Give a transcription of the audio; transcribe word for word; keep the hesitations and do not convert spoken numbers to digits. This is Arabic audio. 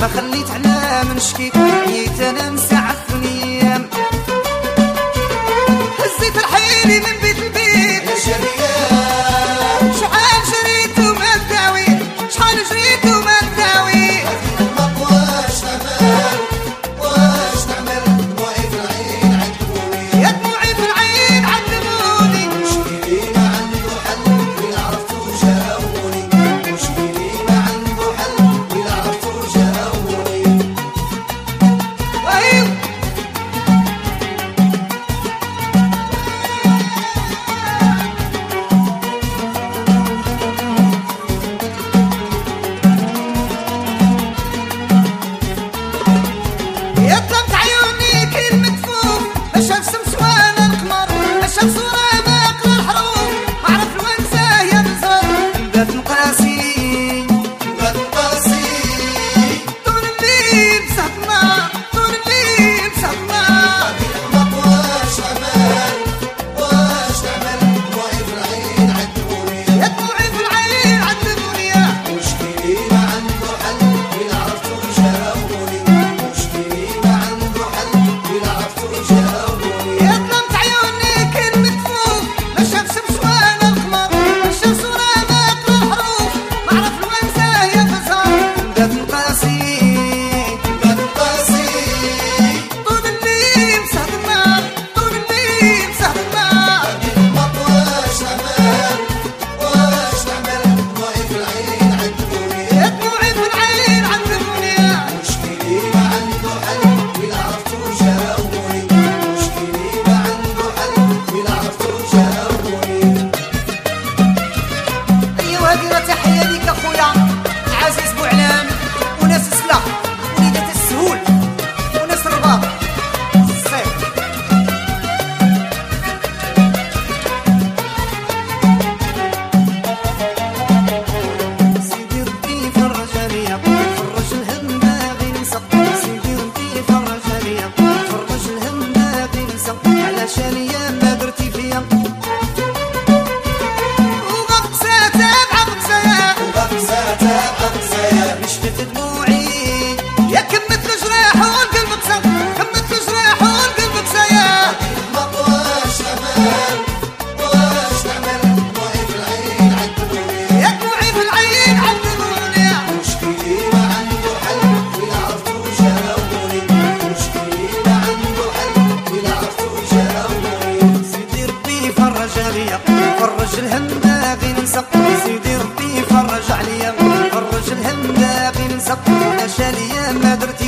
ما خليت على من شكيت عييت انا نسعف الايام هزيت رحيلي من بيت البيت يا شريان شحال جريت وما تداوي شحال جريت وما تداوي واش نعمل واش نعمل دموعي في العين عذبوني يا دموعي في العين عذبوني مشكلي ما عنده حل ولا عرفتو جاوبوني مشكلي ما عنده حل ولا عرفتو جاوبوني ايوه يطلبت عيوني كلمة فوق الشمس مسوانة القمر الشمس ورانق الحروف معرف الونسة يا بزهر بات مقاسي بات قاسي طول الليل مسهطنا طول الليل مسهطنا واش نعمل واش نعمل دموعي في العين عذبوني يا دموعي في العين عذبوني مشكلي ما عنده حل ولا عرفتو جاوبوني مشكلي ما عنده حل ولا عرفتو جاوبوني يطلبت عيوني كلمة فوق الشمس مسوانة القمر الشمس ورانق الحروف معرف الونسة يا بزهر بات مقاسي بات قاسي طول الليل مسهطنا طول الليل مسهطنا واش نعمل واش نعمل دموعي في العين عذبوني يا دموعي في العين عذبوني مشكلي ما عنده حل ولا عرفتو جاوبوني مشكلي ما عنده حل ولا عرفتو جاوبوني ايوا هذه تحيه ليك اخويا عزيز بوعلام وناس السلا وليدات السهول وناس الرباط الصيف سيدي ربي فرج عليا فرج الهم باغي نسق سيدي ربي فرج عليا فرج الهم باغي نسق علشان يا ما درتي فيا وغفزات بعغفزات غفزة غفزة نشفت دموعي يا كمت الجراح والقلب قسى كمت الجراح والقلب قسى واش نعمل واش نعمل دموعي في العين عذبوني يا دموعي في العين عذبوني مشكلي ما عنده حل ولا عرفتو جاوبوني مشكلي ما عنده حل ولا عرفتو جاوبوني سيدي ربي فرج عليا فرج الهم باغي نسق سيدي ربي فرج عليا فرج الهم باغي نسق علاش عليا ما درتي